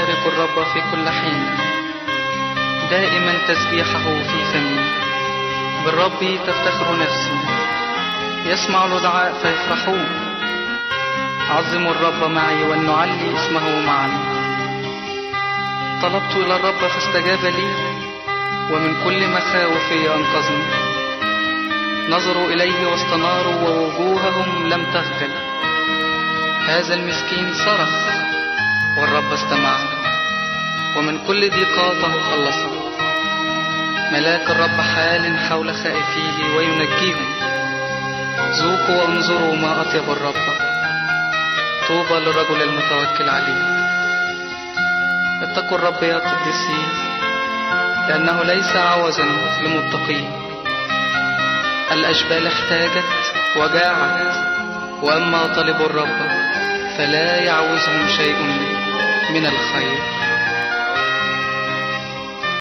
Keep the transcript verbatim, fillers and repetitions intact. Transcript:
أبارك الرب في كل حين، دائما تسبيحه في فمي. بالرب تفتخر نفسي، يسمع الدعاء فيفرحون. عظموا الرب معي ولنعلي اسمه معا. طلبت إلى الرب فاستجاب لي، ومن كل مخاوفي أنقذني. نظروا إليه واستناروا ووجوههم لم تخجل. هذا المسكين صرخ والرب استمعه، ومن كل ضيقاته خلصه. ملاك الرب حال حول خائفيه وينجيهم. ذوقوا وانظروا ما أطيب الرب، طوبى للرجل المتوكل عليه. اتقوا الرب يا قديسين، لأنه ليس عوزا لمتقين. الأشبال احتاجت وجاعت، وأما طلبوا الرب فلا يعوزهم شيء من الخير.